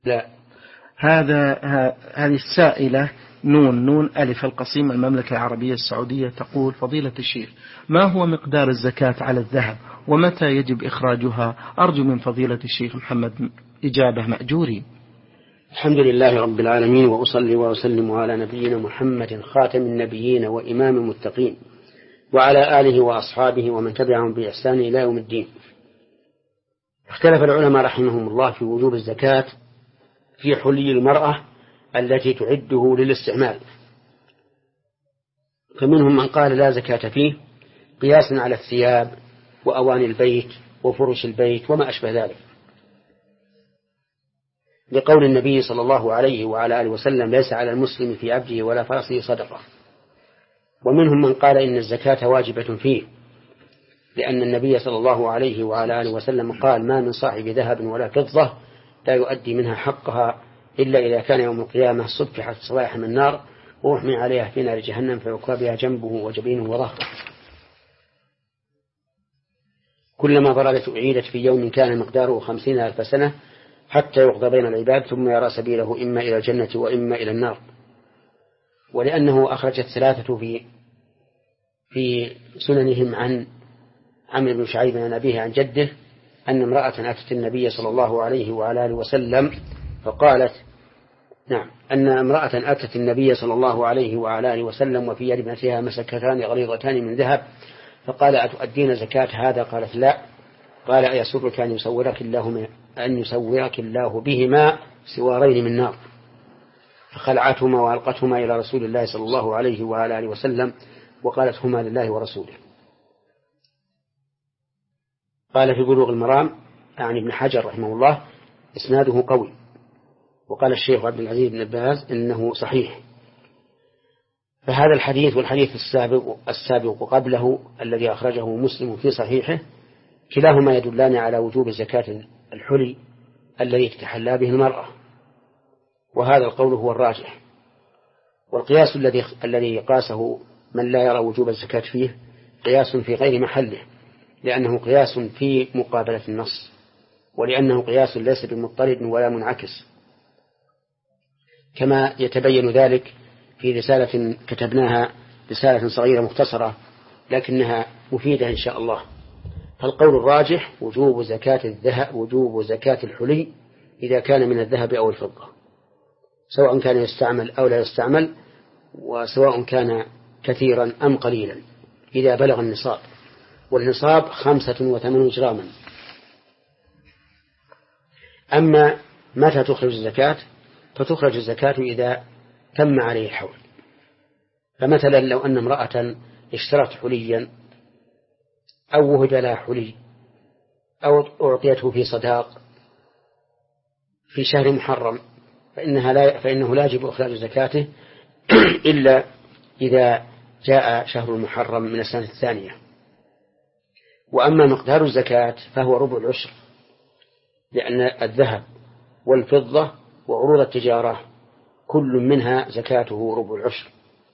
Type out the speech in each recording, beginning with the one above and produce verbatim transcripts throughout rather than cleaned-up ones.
لا. هذا هذه السائلة نون نون ألف القصيم المملكة العربية السعودية تقول: فضيلة الشيخ، ما هو مقدار الزكاة على الذهب ومتى يجب إخراجها؟ أرجو من فضيلة الشيخ محمد إجابة مأجورين. الحمد لله رب العالمين، وأصلي وأسلم على نبينا محمد خاتم النبيين وإمام المتقين وعلى آله وأصحابه ومن تبعهم بإحسان إلى يوم الدين. اختلف العلماء رحمهم الله في وجوب الزكاة في حلي المرأة التي تعده للاستعمال، فمنهم من قال لا زكاة فيه قياسا على الثياب وأواني البيت وفرش البيت وما أشبه ذلك، لقول النبي صلى الله عليه وعلى آله وسلم: ليس على المسلم في عبده ولا فرسه صدقة. ومنهم من قال إن الزكاة واجبة فيه، لأن النبي صلى الله عليه وعلى آله وسلم قال: ما من صاحب ذهب ولا فضة لا يؤدي منها حقها إلا إذا كان يوم القيامة صفحت صواحم من النار وأحمي عليها في نار جهنم فيكوى بها جنبه وجبينه وظهره، كلما بردت أعيدت في يوم كان مقداره خمسين ألف سنة حتى يقضى بين العباد ثم يرى سبيله إما إلى الجنة وإما إلى النار. ولأنه أخرجت ثلاثة في في سننهم عن عمرو بن شعيب عن أبيه عن جده أن امرأة أتت النبي صلى الله عليه وعلى آله وسلم فقالت نعم أن امرأة أتت النبي صلى الله عليه وعلى آله وسلم وفي يد ابنتها مسكتان غليظتان من ذهب، فقال: أتؤدين زكاة هذا؟ قالت: لا. قال: أيسرك أن يسورك الله أن يسورك الله بهما سوارين من نار؟ فخلعتهما وألقتهما إلى رسول الله صلى الله عليه وعلى آله وسلم وقالت: هما لله ورسوله. قال في بلوغ المرام عن ابن حجر رحمه الله: إسناده قوي. وقال الشيخ عبد العزيز بن باز إنه صحيح. فهذا الحديث والحديث السابق السابق قبله الذي أخرجه مسلم في صحيحه كلاهما يدلان على وجوب زكاة الحلي الذي تتحلى به المرأة، وهذا القول هو الراجح. والقياس الذي الذي قاسه من لا يرى وجوب الزكاة فيه قياس في غير محله، لأنه قياس في مقابلة النص، ولأنه قياس ليس بمضطرد ولا منعكس، كما يتبين ذلك في رسالة كتبناها، رسالة صغيرة مختصرة لكنها مفيدة إن شاء الله. فالقول الراجح وجوب زكاة الذهب وجوب زكاة الحلي إذا كان من الذهب أو الفضة، سواء كان يستعمل أو لا يستعمل، وسواء كان كثيرا أم قليلا إذا بلغ النصاب، والنصاب خمسة وثمانون جراما. أما متى تخرج الزكاة؟ فتخرج الزكاة إذا تم عليه الحول. فمثلا لو أن امرأة اشترت حليا أو وهب لها حلي أو أعطيته في صداق في شهر محرم فإنها لا فإنه لا يجب إخراج زكاته إلا إذا جاء شهر المحرم من السنة الثانية. وأما مقدار الزكاة فهو ربع العشر، لأن الذهب والفضة وعروض التجارة كل منها زكاته ربع العشر،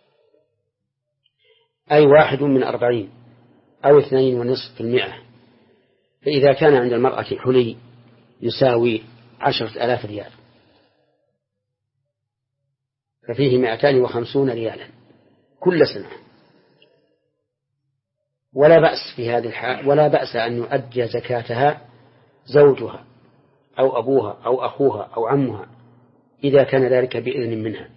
أي واحد من أربعين أو اثنين ونصف في المئة. فإذا كان عند المرأة حلي يساوي عشرة آلاف ريال ففيه مئتان وخمسون ريالا كل سنة، ولا بأس في هذه الحال ولا بأس أن يؤدي زكاتها زوجها أو أبوها أو أخوها أو عمها إذا كان ذلك بإذن منها.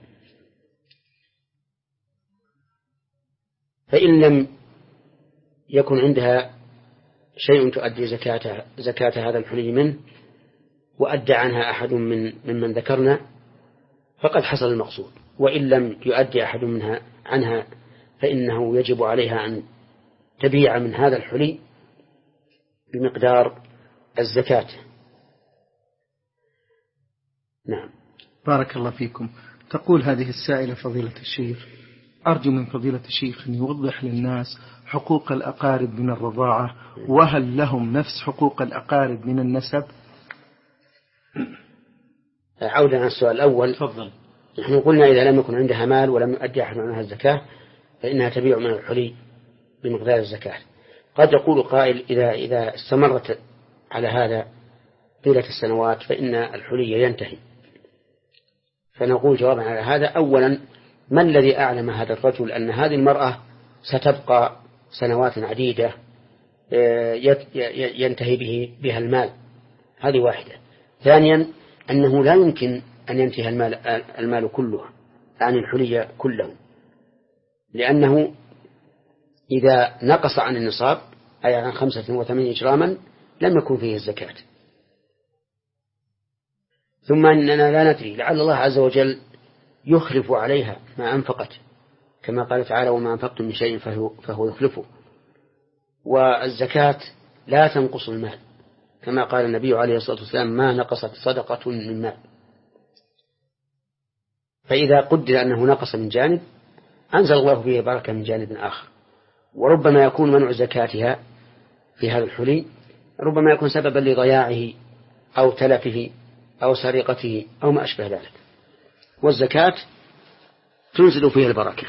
فإن لم يكن عندها شيء تؤدي زكاة زكاة هذا الحلي منه وأدى عنها أحد من ممن ذكرنا فقد حصل المقصود، وإن لم يؤدي أحد منها عنها فإنه يجب عليها أن تبيع من هذا الحلي بمقدار الزكاة. نعم. بارك الله فيكم. تقول هذه السائلة: فضيلة الشيخ، أرجو من فضيلة الشيخ أن يوضح للناس حقوق الأقارب من الرضاعة، وهل لهم نفس حقوق الأقارب من النسب؟ عودة عن السؤال الأول. تفضل. نحن قلنا إذا لم يكن عندها مال ولم يؤدي أحد عنها الزكاة فإنها تبيع من الحلي بمقدار الزكاة. قد يقول قائل: إذا إذا استمرت على هذا طيلة السنوات فإن الحلي ينتهي. فنقول جوابا على هذا: أولا، ما الذي أعلم هذا الرجل أن هذه المرأة ستبقى سنوات عديدة ينتهي به بها المال؟ هذه واحدة. ثانيا، أنه لا يمكن أن ينتهي المال, المال كله عن الحلي كله، لأنه إذا نقص عن النصاب أي عن خمسة وثمانين جراما لم يكن فيه الزكاة. ثم أننا لا ندري، لعل الله عز وجل يخلف عليها ما أنفقت، كما قال تعالى: وما أنفقتم من شيء فهو, فهو يخلفه. والزكاة لا تنقص المال، كما قال النبي عليه الصلاة والسلام: ما نقصت صدقة من مال. فإذا قدر أنه نقص من جانب أنزل الله فيه بركة من جانب آخر. وربما يكون منع زكاتها في هذا الحلي ربما يكون سببا لضياعه أو تلفه أو سرقته أو ما أشبه ذلك، والزكاة تنزل فيه البركة.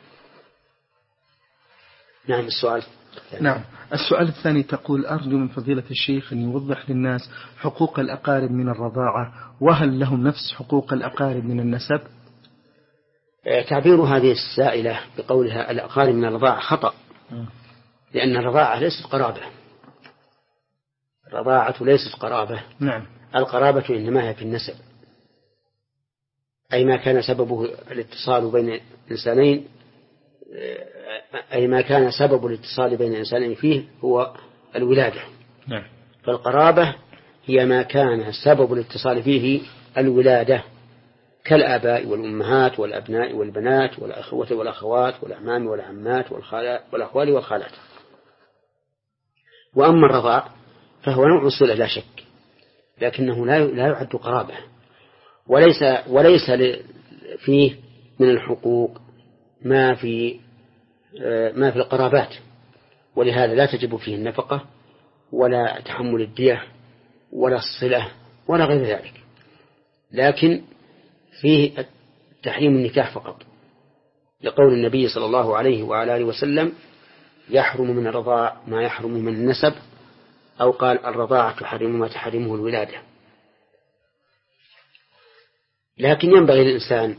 نعم. السؤال. نعم. السؤال الثاني تقول: أرجو من فضيلة الشيخ أن يوضح للناس حقوق الأقارب من الرضاعة، وهل لهم نفس حقوق الأقارب من النسب؟ تعبير هذه السائلة بقولها الأقارب من الرضاعة خطأ، لأن الرضاعة ليست قرابة. الرضاعة ليست قرابة. نعم. القرابة إنما هي في النسب، أي ما كان سببه الاتصال بين إنسانين أي ما كان سبب الاتصال بين الإنسانين فيه هو الولادة. نعم. فالقرابة هي ما كان سبب الاتصال فيه الولادة، كالآباء والأمهات والأبناء والبنات والأخوة والأخوات والأعمام والعمات والأخوال والخالات. وأما الرضاع فهو نوع صلة لا شك، لكنه لا يعد قرابة، وليس وليس فيه من الحقوق ما في ما في القرابات، ولهذا لا تجب فيه النفقة ولا تحمل الدية ولا الصلة ولا غير ذلك، لكن فيه تحريم النكاح فقط، لقول النبي صلى الله عليه وعلى آله وسلم: يحرم من الرضاع ما يحرم من النسب، أو قال: الرضاعة تحرم ما تحرمه الولادة. لكن ينبغي للإنسان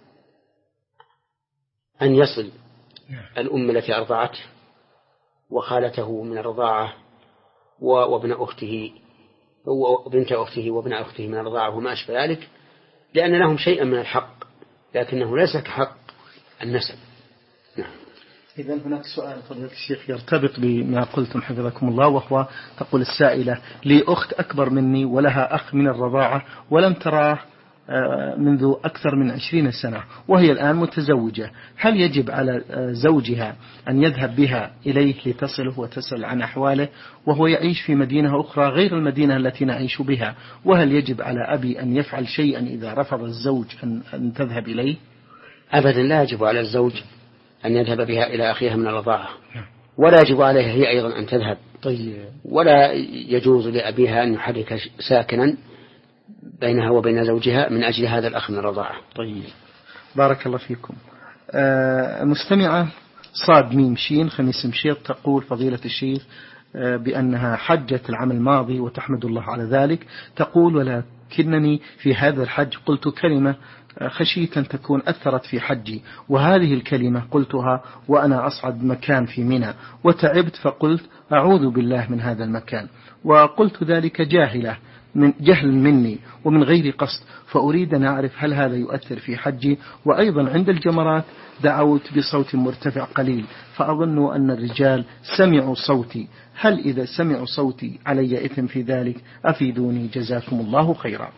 أن يصل الأم التي أرضعته وخالته من الرضاعة وابن أخته وبنت أخته وابن أخته من الرضاعة وما أشبه ذلك، لأن لهم شيئا من الحق، لكنه ليس كحق النسب. نعم. إذن هناك سؤال فضيلة الشيخ يرتبط بما قلتم حفظكم الله، وهو تقول السائلة: لي أخت أكبر مني ولها أخ من الرضاعة ولم تراه منذ أكثر من عشرين سنة، وهي الآن متزوجة، هل يجب على زوجها أن يذهب بها إليه لتصله وتسأل عن أحواله، وهو يعيش في مدينة أخرى غير المدينة التي نعيش بها؟ وهل يجب على أبي أن يفعل شيئا إذا رفض الزوج أن تذهب إليه؟ أبدا لا يجب على الزوج أن يذهب بها إلى أخيها من الرضاعة، ولا يجب عليها هي أيضا أن تذهب. طيب. ولا يجوز لأبيها أن يحرك ساكنا بينها وبين زوجها من أجل هذا الأخ من الرضاعة. طيب، بارك الله فيكم. آه مستمعة صاد ميم شين خميس مشيط تقول: فضيلة الشيخ آه بأنها حجت العام الماضي وتحمد الله على ذلك، تقول: ولكنني في هذا الحج قلت كلمة خشيت أن تكون أثرت في حجي، وهذه الكلمة قلتها وأنا أصعد مكان في منى، وتعبت فقلت: أعوذ بالله من هذا المكان، وقلت ذلك جاهلة من جهل مني ومن غير قصد، فأريد أن أعرف هل هذا يؤثر في حجي؟ وأيضا عند الجمرات دعوت بصوت مرتفع قليل، فأظن أن الرجال سمعوا صوتي، هل إذا سمعوا صوتي علي إثم في ذلك؟ أفيدوني جزاكم الله خيرا.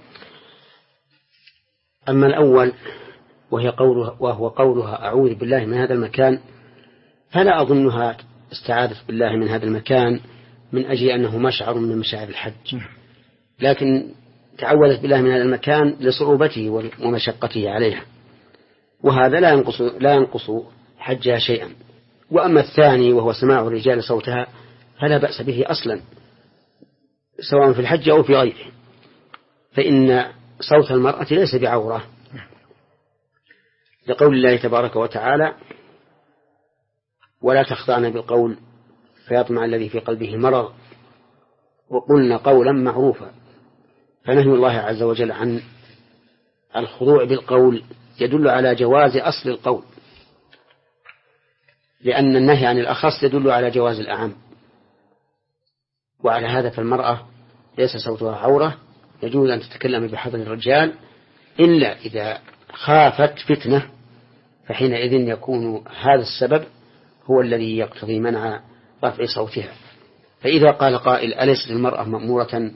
أما الأول وهي قولها وهو قولها أعوذ بالله من هذا المكان، فلا أظنها استعاذت بالله من هذا المكان من أجل أنه مشعر من مشاعر الحج، لكن تعوذت بالله من هذا المكان لصعوبته ومشقته عليها، وهذا لا ينقص لا ينقص حجها شيئا. وأما الثاني وهو سماع الرجال صوتها فلا بأس به أصلا، سواء في الحج أو في غيره، فإن صوت المرأة ليس بعورة، لقول الله تبارك وتعالى: ولا تخضعن بالقول فيطمع الذي في قلبه مرض وقلن قولا معروفا. فنهي الله عز وجل عن الخضوع بالقول يدل على جواز أصل القول، لأن النهي عن الأخص يدل على جواز الأعم. وعلى هذا فالمرأة ليس صوتها عورة، يجوز أن تتكلم بحضر الرجال إلا إذا خافت فتنة، فحينئذ يكون هذا السبب هو الذي يقتضي منع رفع صوتها. فإذا قال قائل أليست المرأة مأمورة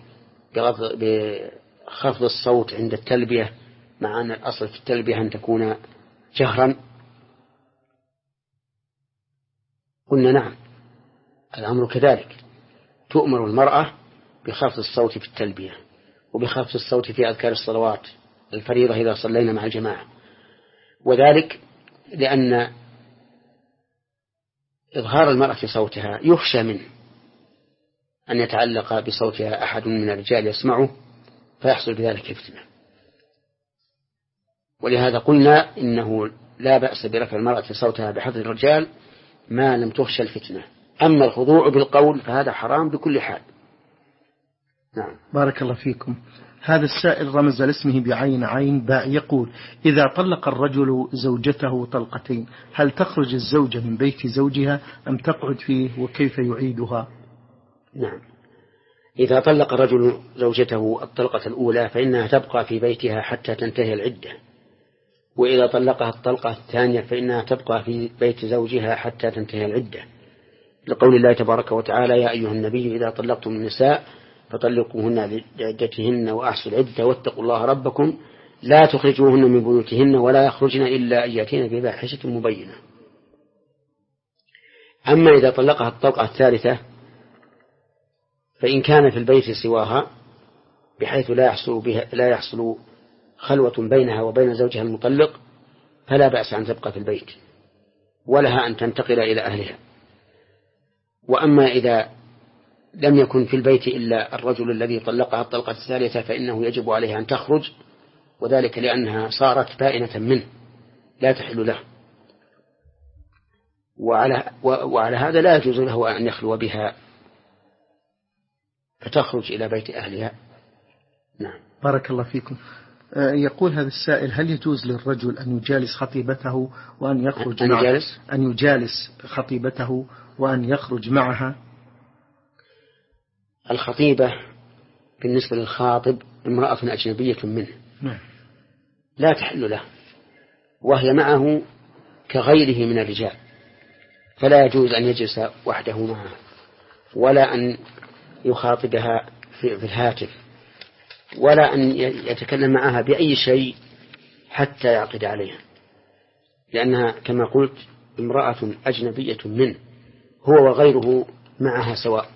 بخفض الصوت عند التلبية مع أن الأصل في التلبية أن تكون جهرا؟ قلنا نعم، الأمر كذلك، تؤمر المرأة بخفض الصوت في التلبية وبخفض الصوت في أذكار الصلوات الفريضة إذا صلينا مع الجماعة، وذلك لأن إظهار المرأة صوتها يخشى منه أن يتعلق بصوتها أحد من الرجال يسمعه فيحصل بذلك فتنة. ولهذا قلنا إنه لا بأس برفع المرأة صوتها بحضر الرجال ما لم تخشى الفتنة. أما الخضوع بالقول فهذا حرام بكل حال. نعم. بارك الله فيكم. هذا السائل رمز لاسمه بعين عين باء يقول: إذا طلق الرجل زوجته طلقتين هل تخرج الزوجة من بيت زوجها أم تقعد فيه، وكيف يعيدها؟ نعم، إذا طلق الرجل زوجته الطلقة الأولى فإنها تبقى في بيتها حتى تنتهي العدة، وإذا طلقها الطلقة الثانية فإنها تبقى في بيت زوجها حتى تنتهي العدة، لقول الله تبارك وتعالى: يا أيها النبي إذا طلقتم النساء فطلقوهن لعدتهن وأحصوا العدة واتقوا الله ربكم لا تخرجوهن من بيوتهن ولا يخرجن إلا أن يأتين بفاحشة مبينة. أما إذا طلقها الطلقة الثالثة فإن كان في البيت سواها بحيث لا يحصل بها لا يحصل خلوة بينها وبين زوجها المطلق فلا بأس أن تبقى في البيت ولها أن تنتقل إلى أهلها. وأما إذا لم يكن في البيت إلا الرجل الذي طلقها الطلقة الثالثة فإنه يجب عليها أن تخرج، وذلك لأنها صارت بائنة منه لا تحل له، وعلى, وعلى هذا لا يجوز له أن يخلو بها فتخرج إلى بيت أهلها. نعم. بارك الله فيكم. يقول هذا السائل: هل يجوز للرجل أن يجالس خطيبته وأن يخرج أن معها يجالس؟ أن يجالس خطيبته وأن يخرج معها؟ الخطيبة بالنسبة للخاطب امرأة أجنبية منه نعم. لا تحل له، وهي معه كغيره من الرجال، فلا يجوز أن يجلس وحده معها ولا أن يخاطبها في الهاتف ولا أن يتكلم معها بأي شيء حتى يعقد عليها، لأنها كما قلت امرأة أجنبية منه، هو وغيره معها سواء.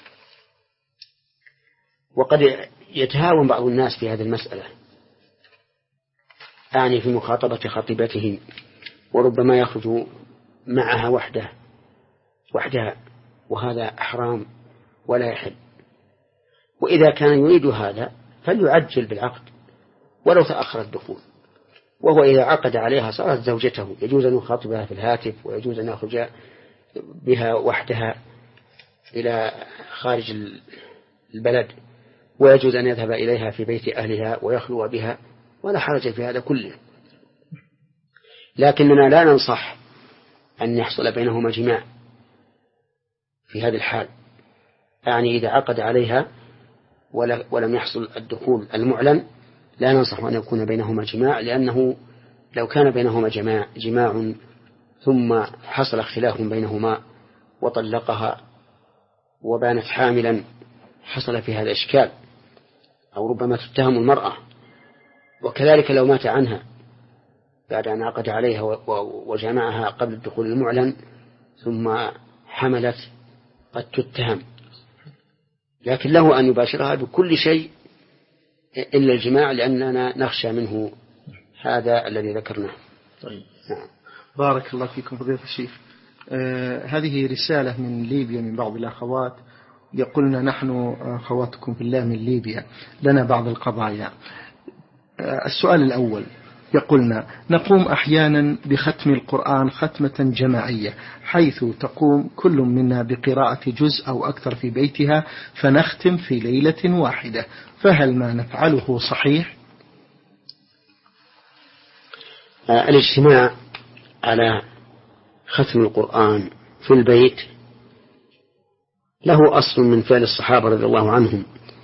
وقد يتهاون بعض الناس في هذه المسألة، أعني في مخاطبة خطيبته، وربما يخرج معها وحده وحدها، وهذا حرام ولا يحل. وإذا كان يريد هذا فليعجل بالعقد ولو تأخر الدخول، وهو إذا عقد عليها صارت زوجته، يجوز أن يخاطبها في الهاتف ويجوز أن يخرج بها وحدها إلى خارج البلد، ويجوز أن يذهب إليها في بيت أهلها ويخلو بها، ولا حرج في هذا كله. لكننا لا ننصح أن يحصل بينهما جماع في هذه الحال، يعني إذا عقد عليها ولم يحصل الدخول المعلن لا ننصح أن يكون بينهما جماع، لأنه لو كان بينهما جماع, جماع ثم حصل اختلاف بينهما وطلقها وبانت حاملا حصل في هذا إشكال، أو ربما تتهم المرأة. وكذلك لو مات عنها بعد أن عقد عليها وجمعها قبل الدخول المعلن ثم حملت قد تتهم، لكن له أن يباشرها بكل شيء إلا الجماع، لأننا نخشى منه هذا الذي ذكرناه. طيب. نعم. بارك الله فيكم فضيلة الشيخ. آه هذه رسالة من ليبيا من بعض الأخوات، يقولنا: نحن أخواتكم في الله من ليبيا، لنا بعض القضايا. آه السؤال الأول يقولنا: نقوم أحيانا بختم القرآن ختمة جماعية، حيث تقوم كل منا بقراءة جزء أو أكثر في بيتها فنختم في ليلة واحدة، فهل ما نفعله صحيح؟ الاجتماع على ختم القرآن في البيت له أصل من فعل الصحابة رضي الله عنهم،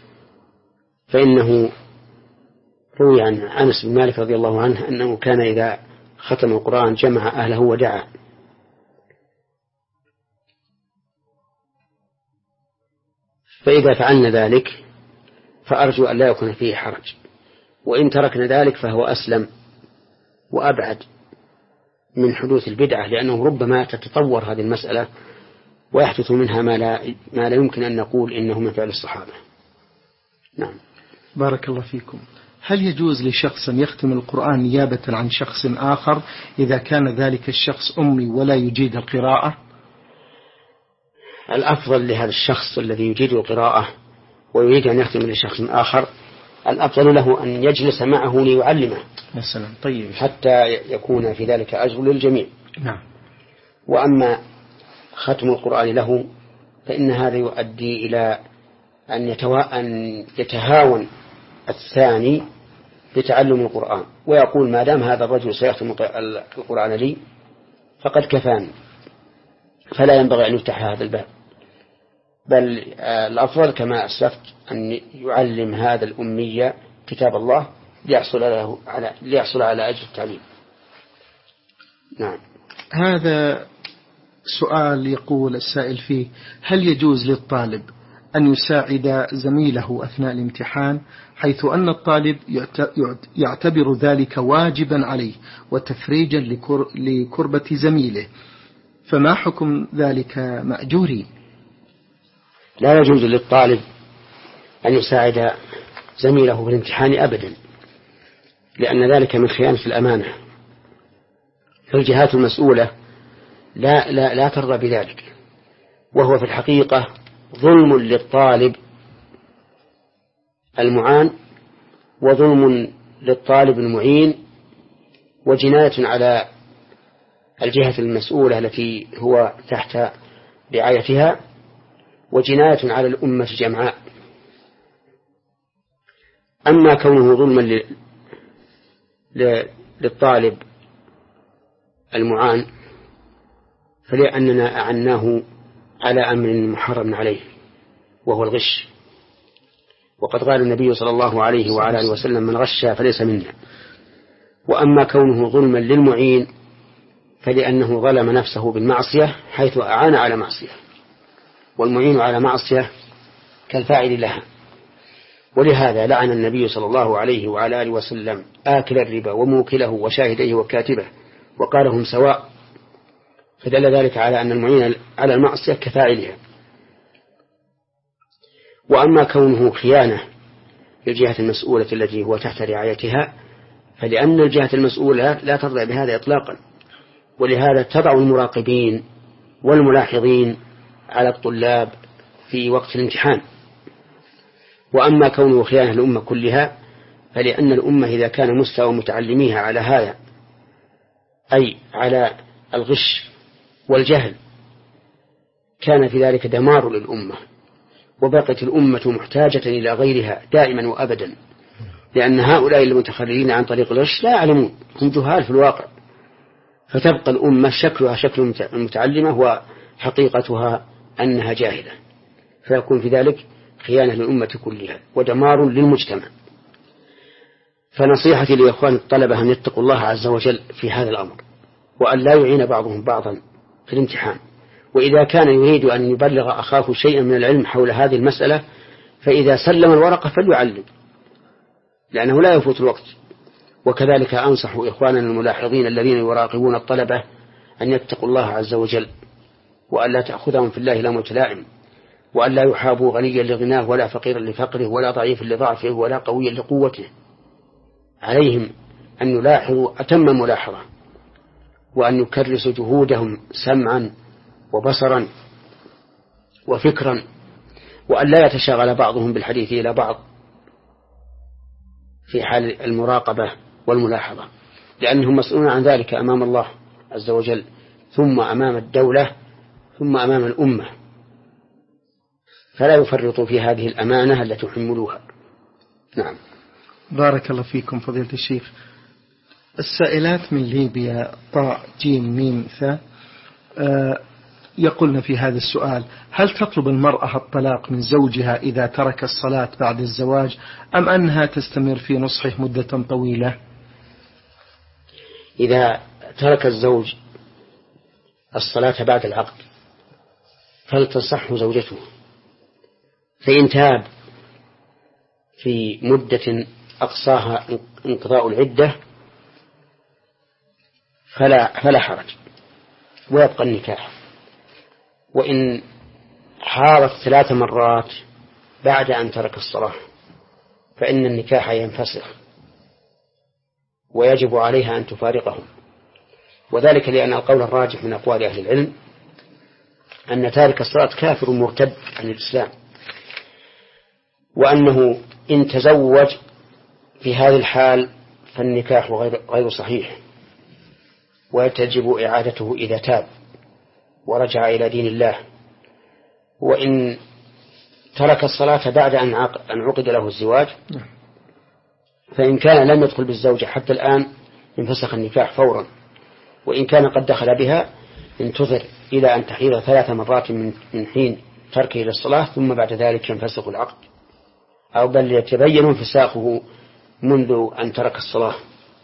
فإنه روي عن أنس بن مالك رضي الله عنه أنه كان إذا ختم القرآن جمع أهله ودعا. فإذا فعلنا ذلك فأرجو أن لا يكون فيه حرج، وإن تركنا ذلك فهو أسلم وأبعد من حدوث البدعة، لأنه ربما تتطور هذه المسألة ويحدث منها ما لا, ما لا يمكن أن نقول إنه من فعل الصحابة. نعم. بارك الله فيكم. هل يجوز لشخص يختم القرآن نيابة عن شخص آخر إذا كان ذلك الشخص أمي ولا يجيد القراءة؟ الأفضل لهذا الشخص الذي يجيد القراءة ويريد أن يختم لشخص آخر، الأفضل له أن يجلس معه ليعلمه مثلا. طيب. حتى يكون في ذلك أجر للجميع. نعم. وأما ختم القرآن له فإن هذا يؤدي إلى أن, يتوا... أن يتهاون الثاني بتعلم القرآن، ويقول ما دام هذا الرجل سيختم القرآن لي فقد كفاني، فلا ينبغي أن يفتح هذا الباب، بل الأفضل كما أسلفت أن يعلم هذا الأمية كتاب الله ليحصل له على ليحصل على أجر التعليم. نعم. هذا سؤال يقول السائل فيه: هل يجوز للطالب أن يساعد زميله أثناء الامتحان، حيث أن الطالب يعتبر ذلك واجبا عليه وتفريجا لكربة زميله، فما حكم ذلك مأجوري؟ لا يجوز للطالب أن يساعد زميله في الامتحان أبدا، لأن ذلك من خيانة الأمانة، فالجهات المسؤولة لا, لا, لا ترضى بذلك، وهو في الحقيقة ظلم للطالب المعان وظلم للطالب المعين وجناية على الجهة المسؤولة التي هو تحت رعايتها وجناية على الأمة جمعاء. أما كونه ظلما للطالب المعان فلأننا أعناه على أمر محرم عليه وهو الغش، وقد قال النبي صلى الله عليه وعلى آله وسلم من غش فليس منا. وأما كونه ظلما للمعين فلأنه ظلم نفسه بالمعصية حيث أعان على معصية، والمعين على معصية كالفاعل لها، ولهذا لعن النبي صلى الله عليه وعلى آله وسلم آكل الربا وموكله وشاهديه وكاتبه وقالهم سواء، فدل ذلك على أن المعين على المعصية كفاعلها. وأما كونه خيانة للجهة المسؤولة التي هو تحت رعايتها فلأن الجهة المسؤولة لا ترضى بهذا إطلاقا، ولهذا تضع المراقبين والملاحظين على الطلاب في وقت الامتحان. وأما كونه خيانة الأمة كلها فلأن الأمة إذا كان مستوى متعلميها على هذا، أي على الغش والجهل، كان في ذلك دمار للأمة، وبقت الأمة محتاجة إلى غيرها دائما وأبدا، لأن هؤلاء المتخرجين عن طريق الغش لا يعلمون، هم جهال في الواقع، فتبقى الأمة شكلها شكل المتعلمة وحقيقتها أنها جاهلة، فيكون في ذلك خيانة للأمة كلها ودمار للمجتمع. فنصيحتي لإخوان الطلبة أن يتقوا الله عز وجل في هذا الأمر، وأن لا يعين بعضهم بعضا في الامتحان، وإذا كان يريد أن يبلغ أخاه شيئا من العلم حول هذه المسألة فإذا سلم الورقة فليعلم، لأنه لا يفوت الوقت. وكذلك أنصح إخواننا الملاحظين الذين يراقبون الطلبة أن يتقوا الله عز وجل، وأن لا تأخذهم في الله لومة لائم، وأن لا يحابوا غنيا لغناه ولا فقيرا لفقره ولا ضعيفا لضعفه ولا قويا لقوته. عليهم أن يلاحظوا أتم ملاحظة، وأن يكرسوا جهودهم سمعا وبصرا وفكرا، وأن لا يتشاغل بعضهم بالحديث إلى بعض في حال المراقبة والملاحظة، لأنهم مسؤولون عن ذلك أمام الله عز وجل، ثم أمام الدولة، ثم أمام الأمة، فلا يفرطوا في هذه الأمانة التي حملوها. نعم. بارك الله فيكم فضيلة الشيخ. السائلات من ليبيا طاء جيم ميم ثاء آه يقولن في هذا السؤال: هل تطلب المرأة الطلاق من زوجها إذا ترك الصلاة بعد الزواج، أم أنها تستمر في نصحه مدة طويلة؟ إذا ترك الزوج الصلاة بعد العقد فلتنصحه زوجته، فإن تاب في مدة أقصاها انقضاء العدة فلا, فلا حرج ويبقى النكاح. وإن حارت ثلاث مرات بعد أن ترك الصلاة فإن النكاح ينفسخ ويجب عليها أن تفارقه، وذلك لأن القول الراجح من أقوال أهل العلم أن تارك الصلاة كافر مرتد عن الإسلام، وأنه إن تزوج في هذه الحال فالنكاح غير, غير صحيح وتجب إعادته إذا تاب ورجع إلى دين الله. وإن ترك الصلاة بعد أن عقد له الزواج فإن كان لم يدخل بالزوجة حتى الآن انفسخ النكاح فورا، وإن كان قد دخل بها انتظر إلى أن تحيض ثلاث مرات من حين تركه للصلاة ثم بعد ذلك ينفسخ العقد، أو بل يتبين انفساخه منذ أن ترك الصلاة.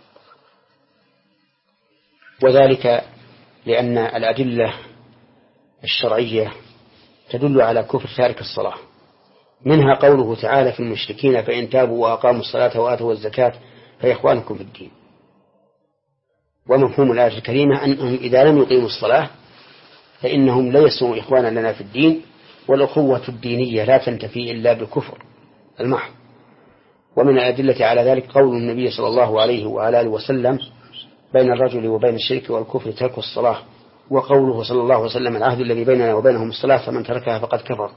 وذلك لأن الأدلة الشرعية تدل على كفر تارك الصلاة، منها قوله تعالى في المشركين: فإن تابوا وأقاموا الصلاة وآتوا الزكاة فإخوانكم في الدين. ومفهوم الآية الكريمة أنهم إذا لم يقيموا الصلاة فإنهم ليسوا إخوانا لنا في الدين، والأخوة الدينية لا تنتفي إلا بالكفر المحض. ومن الأدلة على ذلك قول النبي صلى الله عليه وعلى آله وسلم: بين الرجل وبين الشرك والكفر ترك الصلاة، وقوله صلى الله عليه وسلم: العهد الذي بيننا وبينهم الصلاة فمن تركها فقد كفر.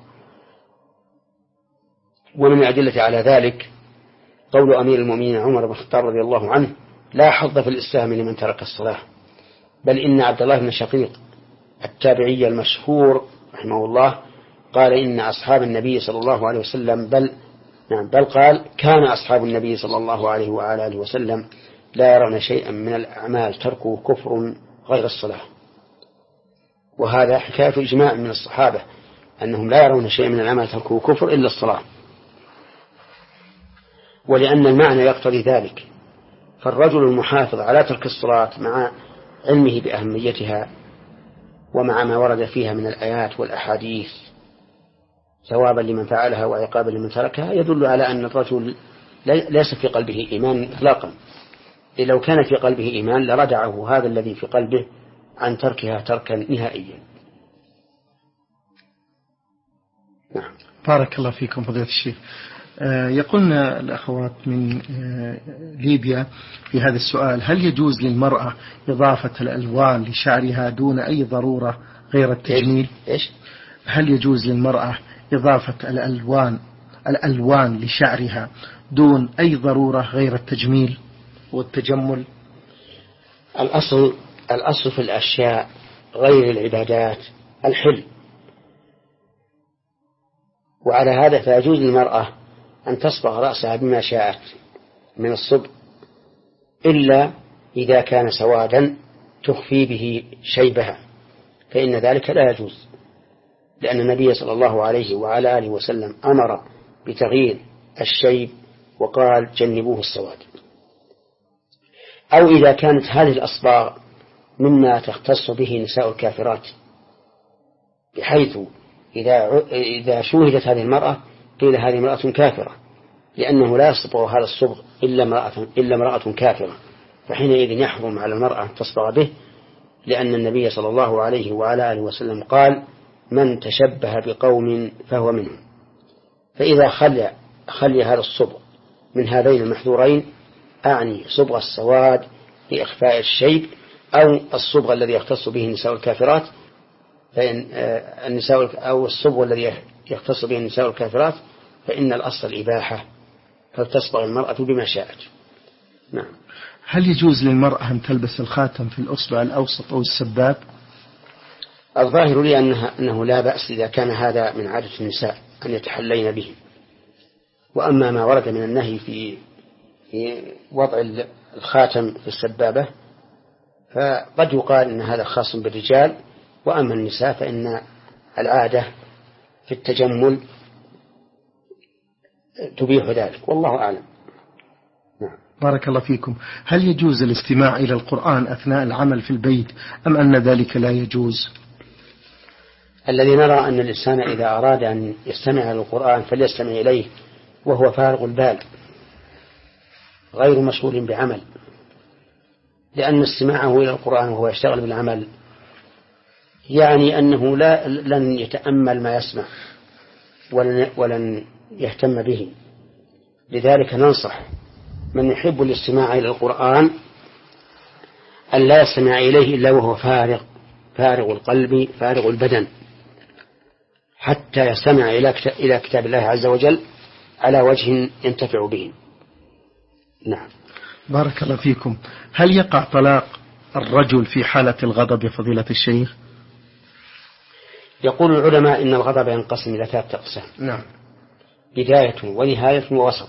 ومن الأدلة على ذلك قول أمير المؤمنين عمر بن الخطاب رضي الله عنه: لا حظ في الإسلام لمن ترك الصلاة. بل إن عبد الله بن شقيق التابعي المشهور رحمه الله قال: إن أصحاب النبي صلى الله عليه وسلم بل نعم بل قال كان أصحاب النبي صلى الله عليه وعلى آله وسلم لا يرون شيئا من الأعمال تركه كفر غير الصلاة. وهذا حكاية إجماع من الصحابة أنهم لا يرون شيئا من الأعمال تركه كفر إلا الصلاة، ولأن المعنى يقتضي ذلك. فالرجل المحافظ على ترك الصلاة مع علمه بأهميتها ومع ما ورد فيها من الآيات والأحاديث ثوابا لمن فعلها وعقابا لمن تركها يدل على أن الرجل ليس في قلبه إيمان إطلاقا. لو كان في قلبه إيمان لردعه هذا الذي في قلبه عن تركها تركا نهائيا. نعم. بارك الله فيكم فضيلة الشيخ. يقولنا الأخوات من ليبيا في هذا السؤال: هل يجوز للمرأة إضافة الألوان لشعرها دون أي ضرورة غير التجميل؟ إيش؟ هل يجوز للمرأة إضافة الألوان الألوان لشعرها دون أي ضرورة غير التجميل والتجمل؟ الأصل الأصل في الأشياء غير العبادات الحل، وعلى هذا فيجوز للمرأة أن تصبغ رأسها بما شاءت من الصبغ، إلا إذا كان سوادا تخفي به شيبها فإن ذلك لا يجوز، لأن النبي صلى الله عليه وعلى آله وسلم أمر بتغيير الشيب وقال: جنبوه السواد. أو إذا كانت هذه الأصباغ مما تختص به نساء الكافرات، بحيث إذا إذا شوهدت هذه المرأة قيل هذه امرأة كافرة، لأنه لا يصبغ هذا الصبغ إلا امرأة إلا امرأة كافرة، فحينئذ يحرم على المرأة تصبغ به، لأن النبي صلى الله عليه وعلى آله وسلم قال: من تشبه بقوم فهو منهم. فإذا خلى خلي هذا الصبغ من هذين المحذورين، أعني صبغ السواد لإخفاء الشيب أو الصبغ الذي يختص به نساء الكافرات، فإن النساء أو الصبغ الذي يختص به النساء الكافرات فإن الأصل الإباحة، فلتصبغ المرأة بما شاءت. نعم. هل يجوز للمرأة أن تلبس الخاتم في الأصبع الأوسط أو السباب؟ الظاهر لي أنه, أنه لا بأس إذا كان هذا من عادة النساء أن يتحلين به. وأما ما ورد من النهي في في وضع الخاتم في السبابة، فقد يقال إن هذا خاص بالرجال، وأما النساء فإن العادة في التجمل تبيح ذلك، والله أعلم. نعم. بارك الله فيكم. هل يجوز الاستماع إلى القرآن أثناء العمل في البيت أم أن ذلك لا يجوز؟ الذي نرى أن الإنسان إذا أراد أن يستمع إلى القرآن فليستمع إليه وهو فارغ البال غير مشغول بعمل، لأن استماعه إلى القرآن وهو يشتغل بالعمل يعني أنه لا لن يتأمل ما يسمع ولن, ولن يهتم به. لذلك ننصح من يحب الاستماع إلى القرآن أن لا يستمع إليه إلا وهو فارغ فارغ القلب فارغ البدن، حتى يستمع إلى كتاب الله عز وجل على وجه ينتفع به. نعم. بارك الله فيكم. هل يقع طلاق الرجل في حالة الغضب يا فضيلة الشيخ؟ يقول العلماء إن الغضب ينقسم إلى ثلاثة أقسام. نعم. بداية ونهاية ووسط.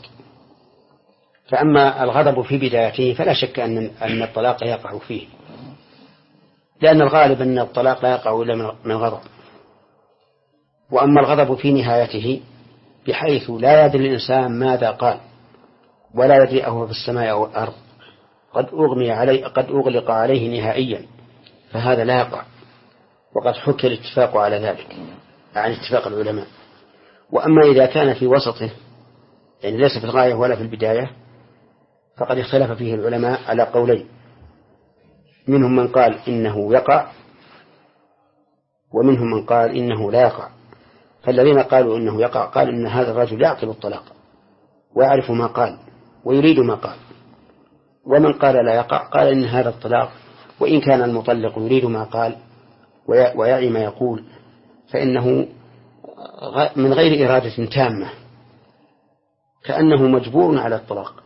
فأما الغضب في بدايته فلا شك أن أن الطلاق يقع فيه، لأن الغالب أن الطلاق لا يقع إلا من غضب. وأما الغضب في نهايته بحيث لا يدري الإنسان ماذا قال ولا يدري أهو في السماء أو الأرض، قد أغمي عليه قد أغلق عليه نهائيا، فهذا لا يقع، وقد حكى الاتفاق على ذلك عن اتفاق العلماء. وأما إذا كان في وسطه يعني ليس في الغاية ولا في البداية فقد اختلف فيه العلماء على قولين، منهم من قال إنه يقع ومنهم من قال إنه لا يقع. فالذين قالوا إنه يقع قال إن هذا الرجل يعقل الطلاق ويعرف ما قال ويريد ما قال، ومن قال لا يقع قال إن هذا الطلاق وإن كان المطلق يريد ما قال ويعي ما يقول فإنه من غير إرادة تامة، كأنه مجبور على الطلاق.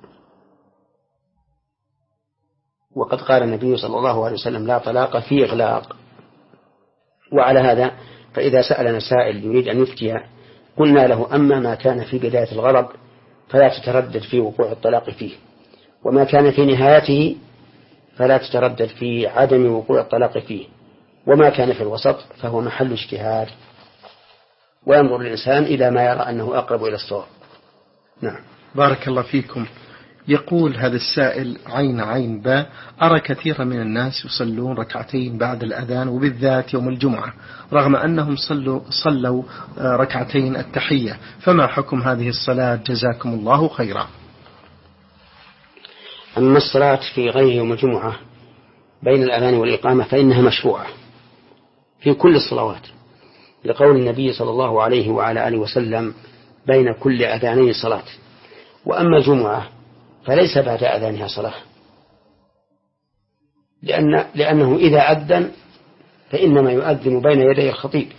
وقد قال النبي صلى الله عليه وسلم لا طلاق في إغلاق. وعلى هذا فإذا سألنا سائل يريد أن يفتي قلنا له أما ما كان في بداية الغضب فلا تتردد في وقوع الطلاق فيه، وما كان في نهايته فلا تتردد في عدم وقوع الطلاق فيه، وما كان في الوسط فهو محل اجتهاد، وينظر الإنسان إلى ما يرى أنه أقرب إلى الصواب. نعم. بارك الله فيكم. يقول هذا السائل عين عين باء: أرى كثيرا من الناس يصلون ركعتين بعد الأذان وبالذات يوم الجمعة رغم أنهم صلوا, صلوا ركعتين التحية، فما حكم هذه الصلاة جزاكم الله خيرا؟ أما الصلاة في غير يوم الجمعة بين الأذان والإقامة فإنها مشروعة في كل الصلوات، لقول النبي صلى الله عليه وعلى آله وسلم بين كل أذانين صلاة. وأما الجمعة فليس بعد أذانها صلاة، لأن لأنه إذا أذن فإنما يؤذن بين يدي الخطيب،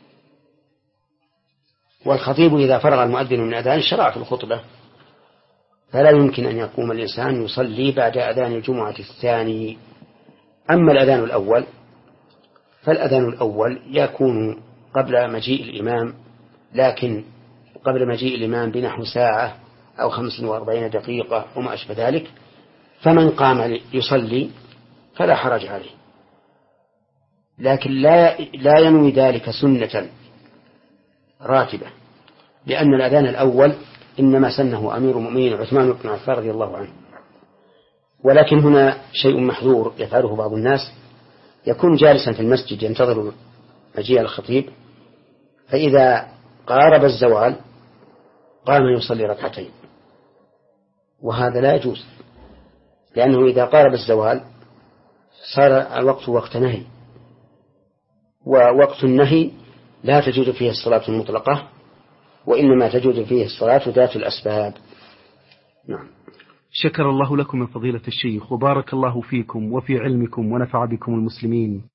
والخطيب إذا فرغ المؤذن من أذان شرع في الخطبة، فلا يمكن أن يقوم الإنسان يصلي بعد أذان الجمعة الثاني. أما الأذان الأول فالأذان الأول يكون قبل مجيء الإمام، لكن قبل مجيء الإمام بنحو ساعة أو خمس وأربعين دقيقة وما أشبه ذلك، فمن قام يصلي فلا حرج عليه، لكن لا لا ينوي ذلك سنة راتبة، لأن الأذان الأول إنما سنه أمير المؤمنين عثمان بن عفان رضي الله عنه. ولكن هنا شيء محظور يفعله بعض الناس، يكون جالسا في المسجد ينتظر مجيء الخطيب، فإذا قارب الزوال قام يصلي ركعتين، وهذا لا يجوز، لأنه إذا قارب الزوال صار الوقت وقت نهي، ووقت النهي لا تجوز فيه الصلاة المطلقة، وإنما تجوز فيه الصلاة ذات الأسباب. نعم. شكر الله لكم من فضيلة الشيخ، وبارك الله فيكم وفي علمكم ونفع بكم المسلمين.